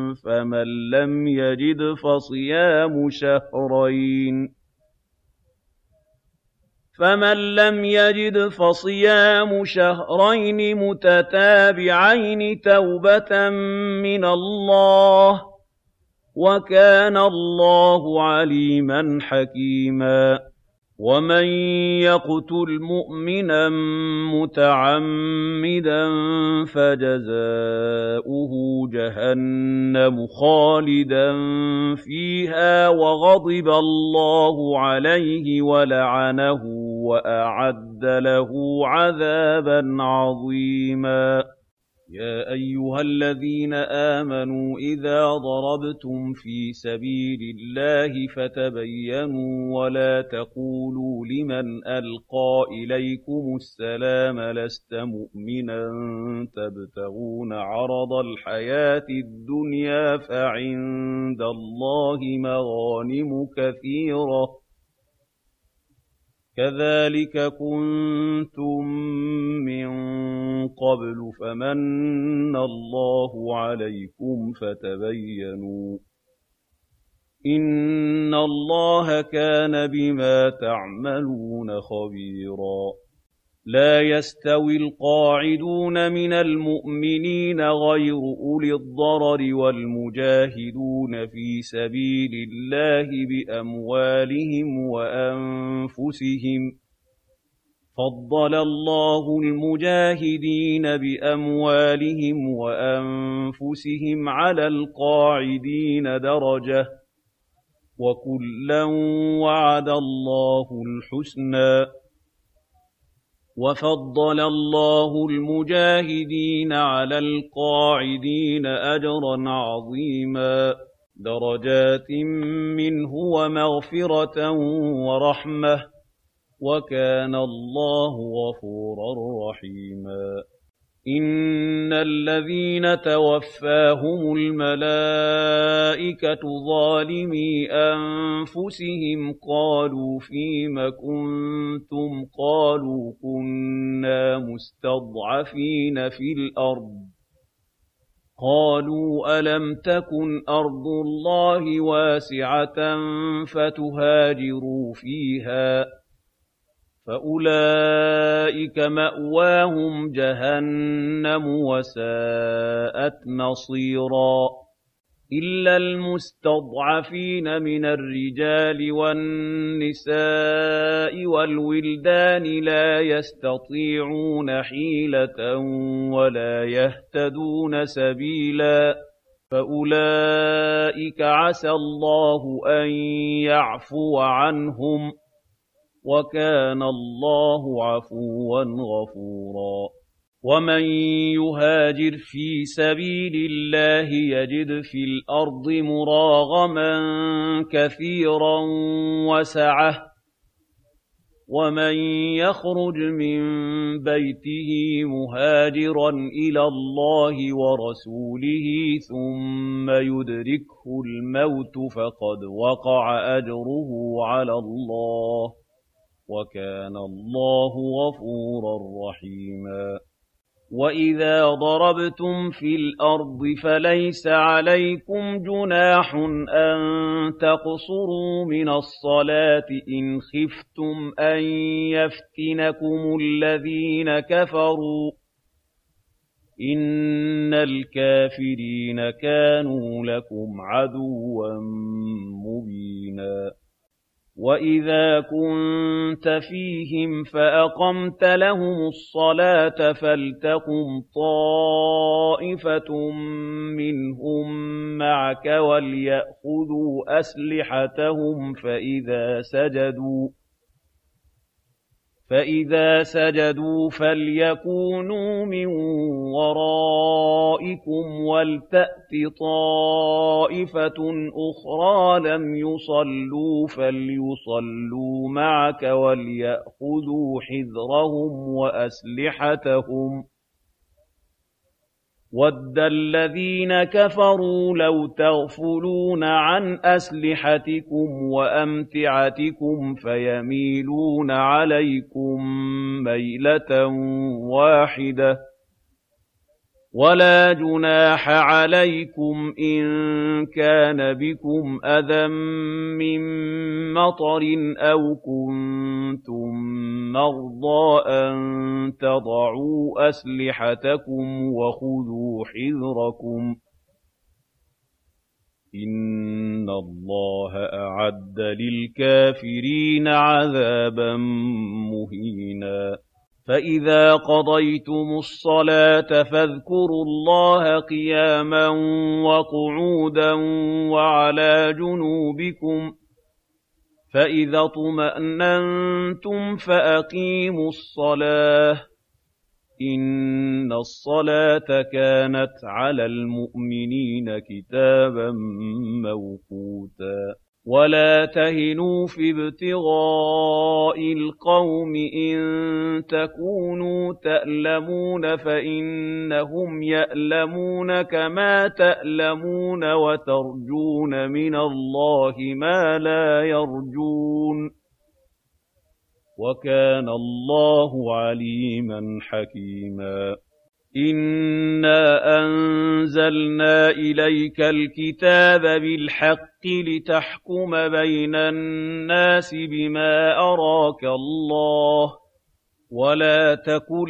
A: فَمَن لَّمْ يَجِدْ فَصِيَامُ شَهْرَيْنِ مُتَتَابِعَيْنِ تَوْبَةً مِّنَ اللَّهِ ۗ وَكَانَ اللَّهُ عَلِيمًا حَكِيمًا. وَمَن يَقْتُلْ مُؤْمِنًا مُّتَعَمِّدًا فَجَزَاؤُهُ جَهَنَّمُ خَالِدًا فِيهَا وَغَضِبَ اللَّهُ عَلَيْهِ وَلَعَنَهُ وَأَعَدَّ لَهُ عَذَابًا عَظِيمًا. يَا أَيُّهَا الَّذِينَ آمَنُوا إِذَا ضَرَبْتُمْ فِي سَبِيلِ اللَّهِ فَتَبَيَّنُوا وَلَا تَقُولُوا لِمَنْ أَلْقَىٰ إِلَيْكُمُ السَّلَامَ لَسْتَ مُؤْمِنًا تَبْتَغُونَ عَرَضَ الْحَيَاةِ الدُّنْيَا فَعِندَ اللَّهِ مَغَانِمُ كَثِيرَةٌ ۚ كَذَٰلِكَ كُنتُم مِّن قَبْلُ فَمَنَّ اللَّهُ عَلَيْكُمْ فَتَبَيَّنُوا ۚ إِنَّ اللَّهَ كَانَ بِمَا تَعْمَلُونَ خَبِيرًا. لَّا يَسْتَوِي الْقَاعِدُونَ مِنَ الْمُؤْمِنِينَ غَيْرُ أُولِي الضَّرَرِ وَالْمُجَاهِدُونَ فِي سَبِيلِ اللَّهِ بِأَمْوَالِهِمْ وَأَنفُسِهِمْ ۚ فَضَّلَ اللَّهُ الْمُجَاهِدِينَ بِأَمْوَالِهِمْ وَأَنفُسِهِمْ عَلَى الْقَاعِدِينَ دَرَجَةً ۚ وَكُلًّا وَعَدَ اللَّهُ الْحُسْنَىٰ ۚ وَفَضَّلَ اللَّهُ الْمُجَاهِدِينَ عَلَى الْقَاعِدِينَ أَجْرًا عَظِيمًا دَرَجَاتٍ مِّنْهُ وَمَغْفِرَةً وَرَحْمَةً ۚ وَكَانَ اللَّهُ غَفُورًا رَّحِيمًا. إِنَّ الَّذِينَ تَوَفَّاهُمُ الْمَلَائِكَةُ ظَالِمِي أَنفُسِهِمْ قَالُوا فِيمَ كُنتُمْ ۖ قَالُوا كُنَّا مُسْتَضْعَفِينَ فِي الْأَرْضِ ۚ قَالُوا أَلَمْ تَكُنْ أَرْضُ اللَّهِ وَاسِعَةً فَتُهَاجِرُوا فِيهَا ۚ فَأُولَٰئِكَ مَأْوَاهُمْ جَهَنَّمُ ۖ وَسَاءَتْ مَصِيرًا. إِلَّا الْمُسْتَضْعَفِينَ مِنَ الرِّجَالِ وَالنِّسَاءِ وَالْوِلْدَانِ لَا يَسْتَطِيعُونَ حِيلَةً وَلَا يَهْتَدُونَ سَبِيلًا، فَأُولَٰئِكَ عَسَى اللَّهُ أَن يَعْفُوَ عَنْهُمْ ۚ وَكَانَ اللَّهُ عَفُوًّا غَفُورًا. وَمَن يُهَاجِرْ فِي سَبِيلِ اللَّهِ يَجِدْ فِي الْأَرْضِ مُرَاغَمًا كَثِيرًا وَسَعَةً ۚ وَمَن يَخْرُجْ مِن بَيْتِهِ مُهَاجِرًا إِلَى اللَّهِ وَرَسُولِهِ ثُمَّ يُدْرِكْهُ الْمَوْتُ فَقَدْ وَقَعَ أَجْرُهُ عَلَى اللَّهِ ۗ وَكَانَ اللَّهُ غَفُورًا رَّحِيمًا. وَإِذَا ضَرَبْتُمْ فِي الْأَرْضِ فَلَيْسَ عَلَيْكُمْ جُنَاحٌ أَن تَقْصُرُوا مِنَ الصَّلَاةِ إِنْ خِفْتُمْ أَن يَفْتِنَكُمُ الَّذِينَ كَفَرُوا ۚ إِنَّ الْكَافِرِينَ كَانُوا لَكُمْ عَدُوًّا مُّبِينًا. وَإِذَا كُنتَ فِيهِمْ فَأَقَمْتَ لَهُمُ الصَّلَاةَ فَلْتَقُمْ طَائِفَةٌ مِّنْهُم مَّعَكَ وَلْيَأْخُذُوا أَسْلِحَتَهُمْ فَإِذَا سَجَدُوا فَلْيَكُونُوا مِن وَرَائِكُمْ وَلْتَأْتِ طَائِفَةٌ أُخْرَىٰ لَمْ يُصَلُّوا فَلْيُصَلُّوا مَعَكَ وَلْيَأْخُذُوا حِذْرَهُمْ وَأَسْلِحَتَهُمْ ۗ وَدَّ الَّذِينَ كَفَرُوا لَوْ تَغْفُلُونَ عَنْ أَسْلِحَتِكُمْ وَأَمْتِعَتِكُمْ فَيَمِيلُونَ عَلَيْكُم مَّيْلَةً وَاحِدَةً ۚ وَلَا جُنَاحَ عَلَيْكُمْ إِن كَانَ بِكُمْ أَذًى مِّن مَّطَرٍ أَوْ كُنتُم مَّرْضَىٰ أَن تَضَعُوا أَسْلِحَتَكُمْ وَخُذُوا حِذْرَكُمْ ۗ إِنَّ اللَّهَ أَعَدَّ لِلْكَافِرِينَ عَذَابًا مُّهِينًا فَإِذَا قَضَيْتُمُ الصَّلَاةَ فَاذْكُرُوا اللَّهَ قِيَامًا وَقُعُودًا وَعَلَىٰ جُنُوبِكُمْ ۚ فَإِذَا اطْمَأْنَنتُمْ فَأَقِيمُوا الصَّلَاةَ ۚ إِنَّ الصَّلَاةَ كَانَتْ عَلَى الْمُؤْمِنِينَ كِتَابًا مَّوْقُوتًا وَلَا تَهِنُوا فِي ابْتِغَاءِ الْقَوْمِ إِن تَكُونُوا تَأْلَمُونَ فَإِنَّهُمْ يَأْلَمُونَ كَمَا تَأْلَمُونَ وَتَرْجُونَ مِنَ اللَّهِ مَا لَا يَرْجُونَ ۗ وَكَانَ اللَّهُ عَلِيمًا حَكِيمًا إِنَّا أَنزَلْنَا إِلَيْكَ الْكِتَابَ بِالْحَقِّ لِتَحْكُمَ بَيْنَ النَّاسِ بِمَا أَرَاكَ اللَّهُ ۚ وَلَا تَكُن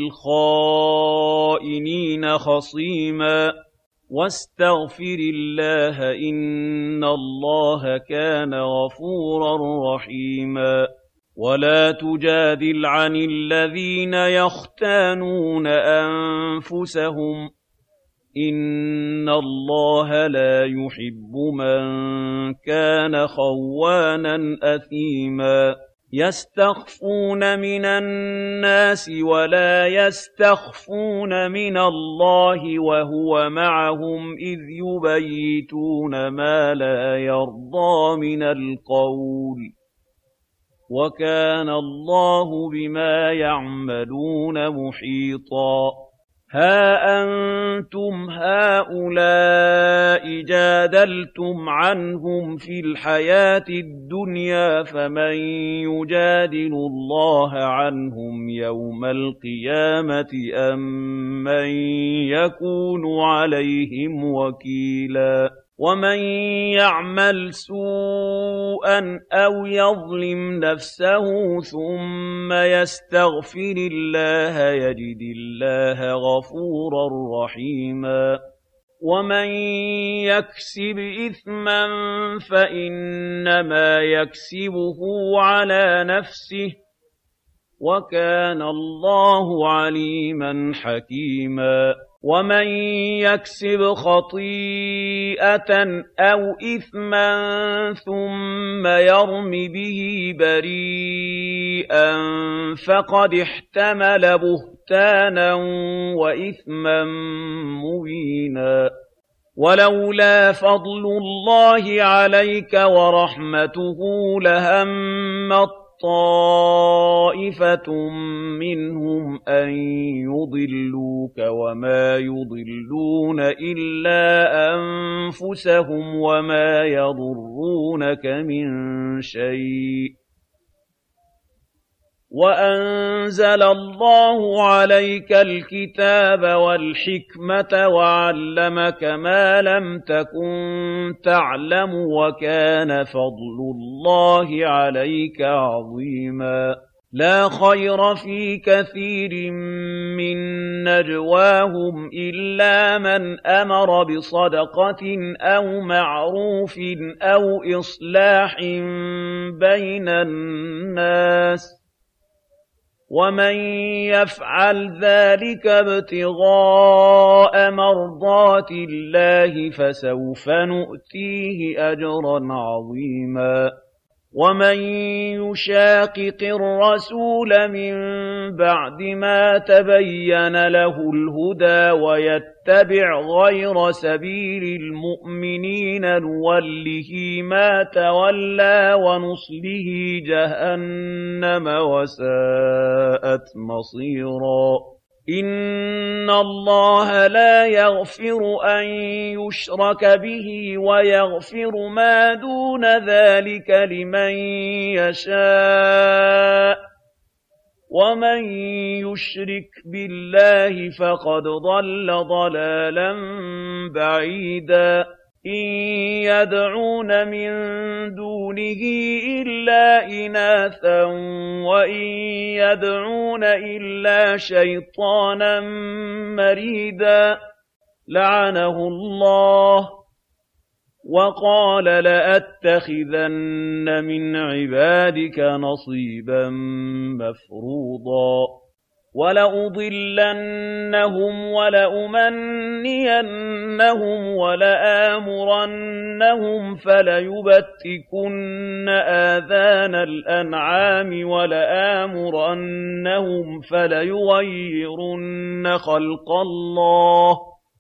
A: لِّلْخَائِنِينَ خَصِيمًا وَاسْتَغْفِرِ اللَّهَ ۖ إِنَّ اللَّهَ كَانَ غَفُورًا رَّحِيمًا وَلَا تُجَادِلْ عَنِ الَّذِينَ يَخْتَانُونَ أَنفُسَهُمْ ۚ إِنَّ اللَّهَ لَا يُحِبُّ مَن كَانَ خَوَّانًا أَثِيمًا يَسْتَخْفُونَ مِنَ النَّاسِ وَلَا يَسْتَخْفُونَ مِنَ اللَّهِ وَهُوَ مَعَهُمْ إِذْ يُبَيِّتُونَ مَا لَا يَرْضَىٰ مِنَ الْقَوْلِ ۚ وَكَانَ اللَّهُ بِمَا يَعْمَلُونَ مُحِيطًا هَا أَنتُمْ هَٰؤُلَاءِ جَادَلْتُمْ عَنْهُمْ فِي الْحَيَاةِ الدُّنْيَا فَمَن يُجَادِلُ اللَّهَ عَنْهُمْ يَوْمَ الْقِيَامَةِ أَم مَّن يَكُونُ عَلَيْهِمْ وَكِيلًا وَمَن يَعْمَلْ سُوءًا أَوْ يَظْلِمْ نَفْسَهُ ثُمَّ يَسْتَغْفِرِ اللَّهَ يَجِدِ اللَّهَ غَفُورًا رَّحِيمًا وَمَن يَكْسِبْ إِثْمًا فَإِنَّمَا يَكْسِبُهُ عَلَىٰ نَفْسِهِ ۚ وَكَانَ اللَّهُ عَلِيمًا حَكِيمًا وَمَن يَكْسِبْ خَطِيئَةً أَوْ إِثْمًا ثُمَّ يَرْمِ بِهِ بَرِيئًا فَقَدِ احْتَمَلَ بُهْتَانًا وَإِثْمًا مُّبِينًا وَلَوْلَا فَضْلُ اللَّهِ عَلَيْكَ وَرَحْمَتُهُ لَهَمَّت طَّائِفَةٌ مِّنْهُمْ أَن يُضِلُّوكَ وَمَا يُضِلُّونَ إِلَّا أَنفُسَهُمْ وَمَا يَضُرُّونَكَ مِن شَيْءٍ ۚ وَأَنزَلَ اللَّهُ عَلَيْكَ الْكِتَابَ وَالْحِكْمَةَ وَعَلَّمَكَ مَا لَمْ تَكُن تَعْلَمُ ۚ وَكَانَ فَضْلُ اللَّهِ عَلَيْكَ عَظِيمًا لَا خَيْرَ فِي كَثِيرٍ مِّن نجواهم إلا من أمر بصدقة أو معروف أو إصلاح بين الناس ومن يفعل ذلك ابتغاء مرضات الله فسوف نؤتيه أجرا عظيما ومن يشاقق الرسول من بعد ما تبين له الهدى ويتبع غير سبيل المؤمنين نوله ما تولى ونصله جهنم وساءت مصيرا إن الله لا يغفر أن يشرك به ويغفر ما دون ذلك لمن يشاء ومن يشرك بالله فقد ضل ضلالا بعيدا إن يدعون من دونه إلا إناثا وإن يدعون إلا شيطانا مريدا لعنه الله وقال لأتخذن من عبادك نصيبا مفروضا ولأضلنهم ولأمنينهم ولآمرنهم فليبتكن آذان الأنعام ولآمرنهم فليغيرن خلق الله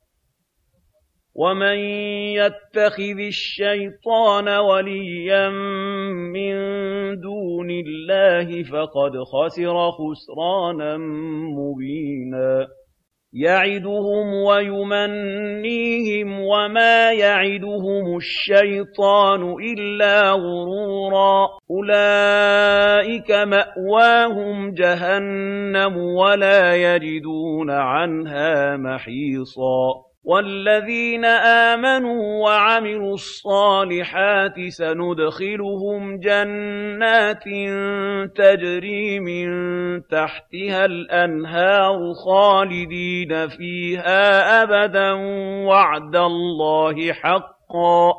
A: ومن يتخذ الشيطان وليا من دون الله فقد خسر خسرانا مبينا يعدهم ويمنيهم وما يعدهم الشيطان إلا غرورا أولئك مأواهم جهنم ولا يجدون عنها محيصا والذين آمنوا وعملوا الصالحات سندخلهم جنات تجري من تحتها الأنهار خالدين فيها أبدا وعد الله حقا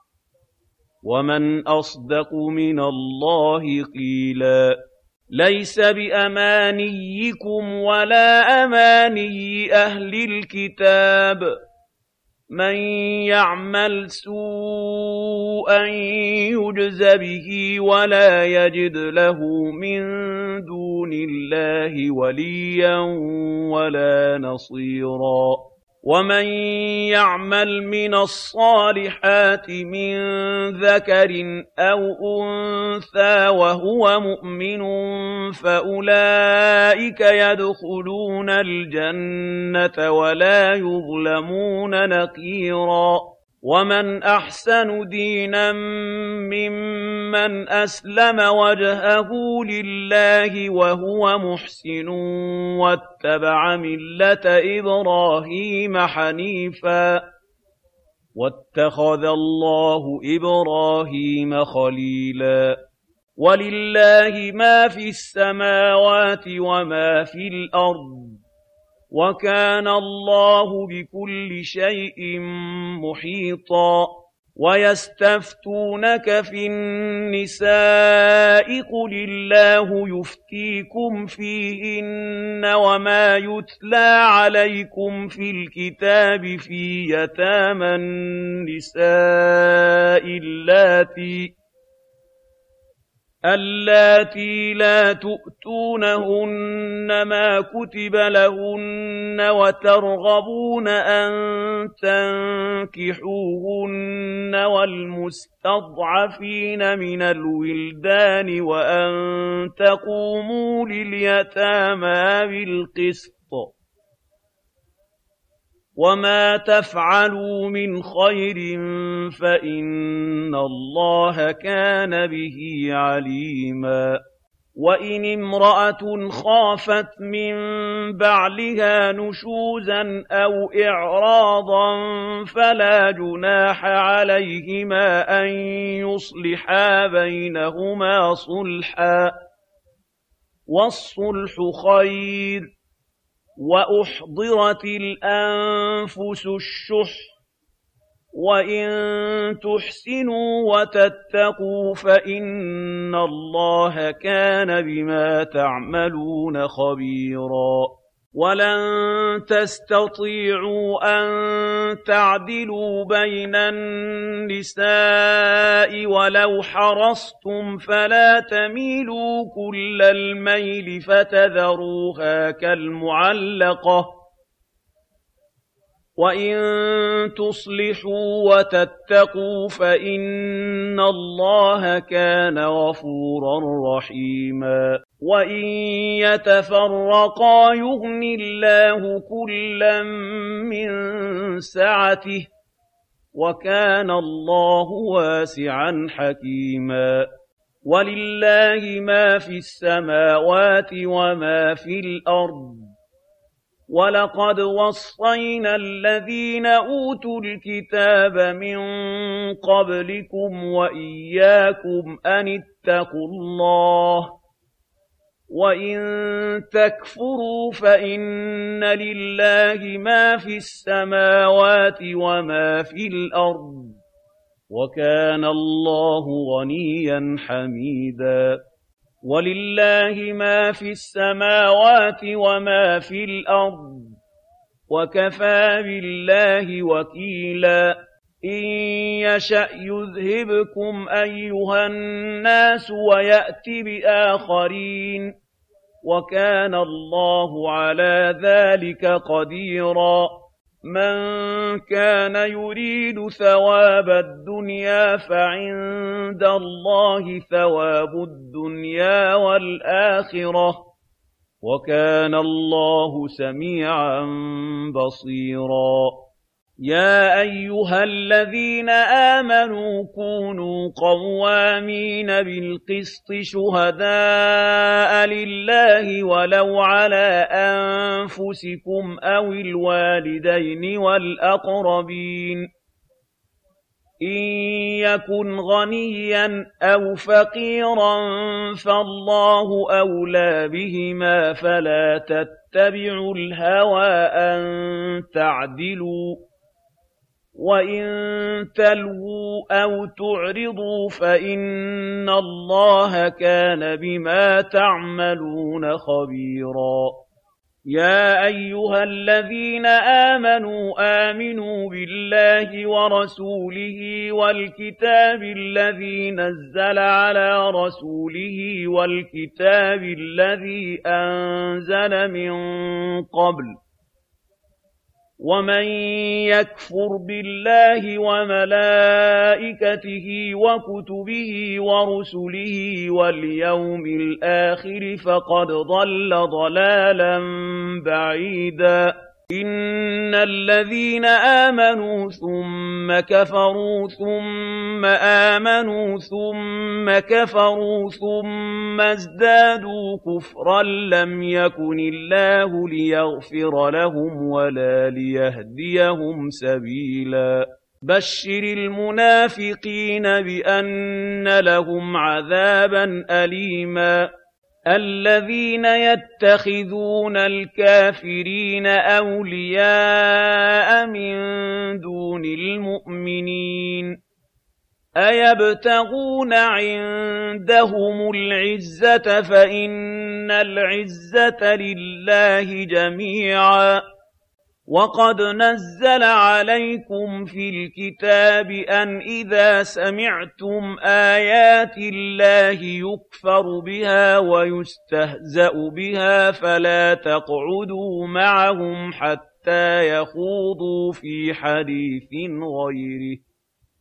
A: ومن أصدق من الله قيلا ليس بأمانيكم ولا أماني أهل الكتاب من يعمل سوءا يجز به ولا يجد له من دون الله وليا ولا نصيرا ومن يعمل من الصالحات من ذكر أو أنثى وهو مؤمن فأولئك يدخلون الجنة ولا يظلمون نقيرا ومن أحسن دينا ممن أسلم وجهه لله وهو محسن واتبع ملة إبراهيم حنيفا واتخذ الله إبراهيم خليلا ولله ما في السماوات وما في الأرض وكان الله بكل شيء محيطا ويستفتونك في النساء قل الله يفتيكم فيهن وما يتلى عليكم في الكتاب في يتامى النساء اللاتي لا تؤتونهن ما كتب لهن وترغبون أن تنكحوهن والمستضعفين من الولدان وأن تقوموا لليتامى بالقسط وما تفعلوا من خير فإن الله كان به عليما وإن امرأة خافت من بعلها نشوزا أو إعراضا فلا جناح عليهما أن يصلحا بينهما صلحا والصلح خير وأحضرت الأنفس الشح وإن تحسنوا وتتقوا فإن الله كان بما تعملون خبيرا ولن تستطيعوا أن تعدلوا بين النساء ولو حرصتم فلا تميلوا كل الميل فتذروها كالمعلقة وإن تصلحوا وتتقوا فإن الله كان غفورا رحيما وإن يتفرقا يغن الله كلا من سعته وكان الله واسعا حكيما ولله ما في السماوات وما في الأرض وَلَقَدْ وَصَّيْنَا الَّذِينَ أُوتُوا الْكِتَابَ مِن قَبْلِكُمْ وَإِيَّاكُمْ أَنِ اتَّقُوا اللَّهَ ۚ وَإِن تَكْفُرُوا فَإِنَّ لِلَّهِ مَا فِي السَّمَاوَاتِ وَمَا في الْأَرْضِ ۚ وَكَانَ اللَّهُ غَنِيًّا حَمِيدًا وَلِلَّهِ مَا فِي السَّمَاوَاتِ وَمَا فِي الْأَرْضِ ۚ وَكَفَىٰ بِاللَّهِ وَكِيلًا إِن يَشَأْ يُذْهِبْكُمْ أَيُّهَا النَّاسُ وَيَأْتِ بِآخَرِينَ وَكَانَ اللَّهُ عَلَىٰ ذَٰلِكَ قَدِيرًا مَّن كَانَ يُرِيدُ ثَوَابَ الدُّنْيَا فَعِندَ اللَّهِ ثَوَابُ الدُّنْيَا وَالْآخِرَةِ ۚ وَكَانَ اللَّهُ سَمِيعًا بَصِيرًا يَا أَيُّهَا الَّذِينَ آمَنُوا كُونُوا قَوَّامِينَ بِالْقِسْطِ شُهَدَاءَ لِلَّهِ وَلَوْ عَلَىٰ أَنفُسِكُمْ أَوِ الْوَالِدَيْنِ وَالْأَقْرَبِينَ إِن يَكُنْ غَنِيًّا أَوْ فَقِيرًا فَاللَّهُ أَوْلَىٰ بِهِمَا فَلَا تَتَّبِعُوا الْهَوَىٰ أَن تَعْدِلُوا ۚ وَإِن تَلْوُوا أَوْ تُعْرِضُوا فَإِنَّ اللَّهَ كَانَ بِمَا تَعْمَلُونَ خَبِيرًا يَا أَيُّهَا الَّذِينَ آمِنُوا بِاللَّهِ وَرَسُولِهِ وَالْكِتَابِ الَّذِي نَزَّلَ عَلَىٰ رَسُولِهِ وَالْكِتَابِ الَّذِي أَنزَلَ مِن قَبْلُ ۚ وَمَن يَكْفُرْ بِاللَّهِ وَمَلَائِكَتِهِ وَكُتُبِهِ وَرُسُلِهِ وَالْيَوْمِ الْآخِرِ فَقَدْ ضَلَّ ضَلَالًا بَعِيدًا إِنَّ الَّذِينَ آمَنُوا ثُمَّ كَفَرُوا ثُمَّ آمَنُوا ثُمَّ كَفَرُوا ثُمَّ ازْدَادُوا كُفْرًا لَّمْ يَكُنِ اللَّهُ لِيَغْفِرَ لَهُمْ وَلَا لِيَهْدِيَهُمْ سَبِيلًا بَشِّرِ الْمُنَافِقِينَ بِأَنَّ لَهُمْ عَذَابًا أَلِيمًا الَّذِينَ يَتَّخِذُونَ الْكَافِرِينَ أَوْلِيَاءَ مِن دُونِ الْمُؤْمِنِينَ أَيَبْتَغُونَ عِندَهُمُ الْعِزَّةَ فَإِنَّ الْعِزَّةَ لِلَّهِ جَمِيعًا وَقَدْ نَزَّلَ عَلَيْكُمْ فِي الْكِتَابِ أَنْ إِذَا سَمِعْتُمْ آيَاتِ اللَّهِ يُكْفَرُ بِهَا وَيُسْتَهْزَأُ بِهَا فَلَا تَقْعُدُوا مَعَهُمْ حَتَّىٰ يَخُوضُوا فِي حَدِيثٍ غَيْرِهِ ۚ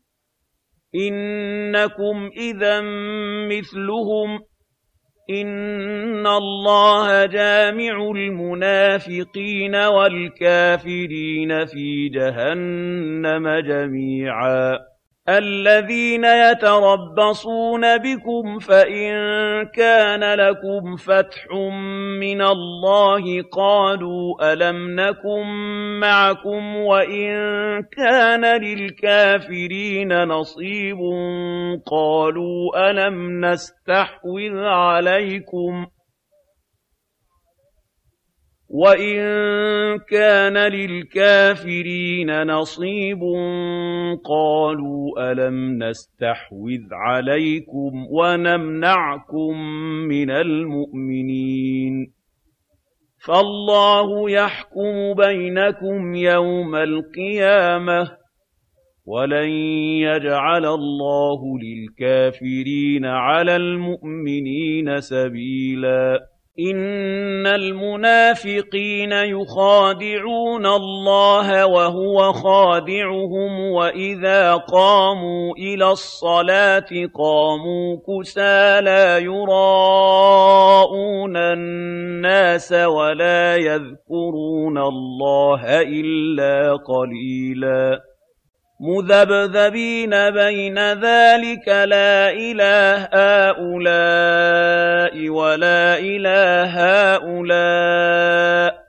A: إِنَّكُمْ إِذًا مِّثْلُهُمْ ۗ إِنَّ اللَّهَ جَامِعُ الْمُنَافِقِينَ وَالْكَافِرِينَ فِي جَهَنَّمَ جَمِيعًا الَّذِينَ يَتَرَبَّصُونَ بِكُمْ فَإِن كَانَ لَكُمْ فَتْحٌ مِّنَ اللَّهِ قَالُوا أَلَمْ نَكُن مَّعَكُمْ وَإِن كَانَ لِلْكَافِرِينَ نَصِيبٌ قَالُوا أَلَمْ نَسْتَحْوِذْ عَلَيْكُمْ وَإِن كَانَ لِلْكَافِرِينَ نَصِيبٌ قَالُوا أَلَمْ نَسْتَحْوِذْ عَلَيْكُمْ وَنَمْنَعْكُم مِّنَ الْمُؤْمِنِينَ فَاللَّهُ يَحْكُمُ بَيْنَكُمْ يَوْمَ الْقِيَامَةِ ۗ وَلَن يَجْعَلَ اللَّهُ لِلْكَافِرِينَ عَلَى الْمُؤْمِنِينَ سَبِيلًا إِنَّ الْمُنَافِقِينَ يُخَادِعُونَ اللَّهَ وَهُوَ خَادِعُهُمْ وَإِذَا قَامُوا إِلَى الصَّلَاةِ قَامُوا كُسَالَىٰ يُرَاءُونَ النَّاسَ وَلَا يَذْكُرُونَ اللَّهَ إِلَّا قَلِيلًا مُذَبْذَبِينَ بَيْنَ ذَٰلِكَ لَا إِلَىٰ هَٰؤُلَاءِ وَلَا إِلَىٰ هَٰؤُلَاءِ ۚ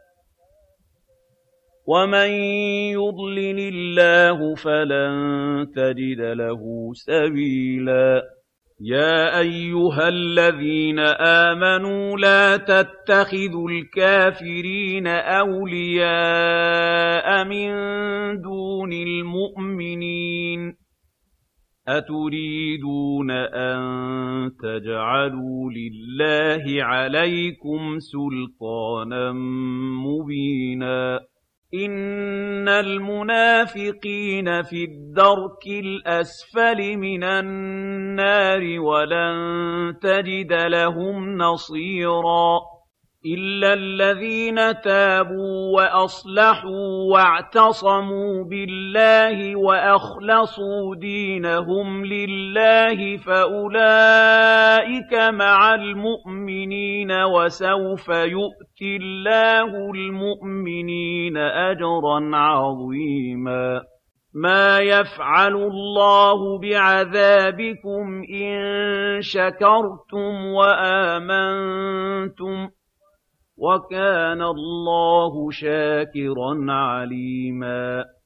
A: وَمَن يُضْلِلِ اللَّهُ فَلَن تَجِدَ لَهُ سَبِيلًا يَا أَيُّهَا الَّذِينَ آمَنُوا لَا تَتَّخِذُوا الْكَافِرِينَ أَوْلِيَاءَ مِن دُونِ الْمُؤْمِنِينَ ۚ أَتُرِيدُونَ أَن تَجْعَلُوا لِلَّهِ عَلَيْكُمْ سُلْطَانًا مُّبِينًا إِنَّ الْمُنَافِقِينَ فِي الدَّرْكِ الْأَسْفَلِ مِنَ النَّارِ وَلَن تَجِدَ لَهُمْ نَصِيرًا إِلَّا الَّذِينَ تَابُوا وَأَصْلَحُوا وَاعْتَصَمُوا بِاللَّهِ وَأَخْلَصُوا دِينَهُمْ لِلَّهِ فَأُولَٰئِكَ مَعَ الْمُؤْمِنِينَ ۖ وَسَوْفَ يُؤْتِ اللَّهُ الْمُؤْمِنِينَ أَجْرًا عَظِيمًا مَا يَفْعَلُ اللَّهُ بِعَذَابِكُمْ إِن شَكَرْتُمْ وَآمَنتُمْ ۚ وَكَانَ اللَّهُ شَاكِرًا عَلِيمًا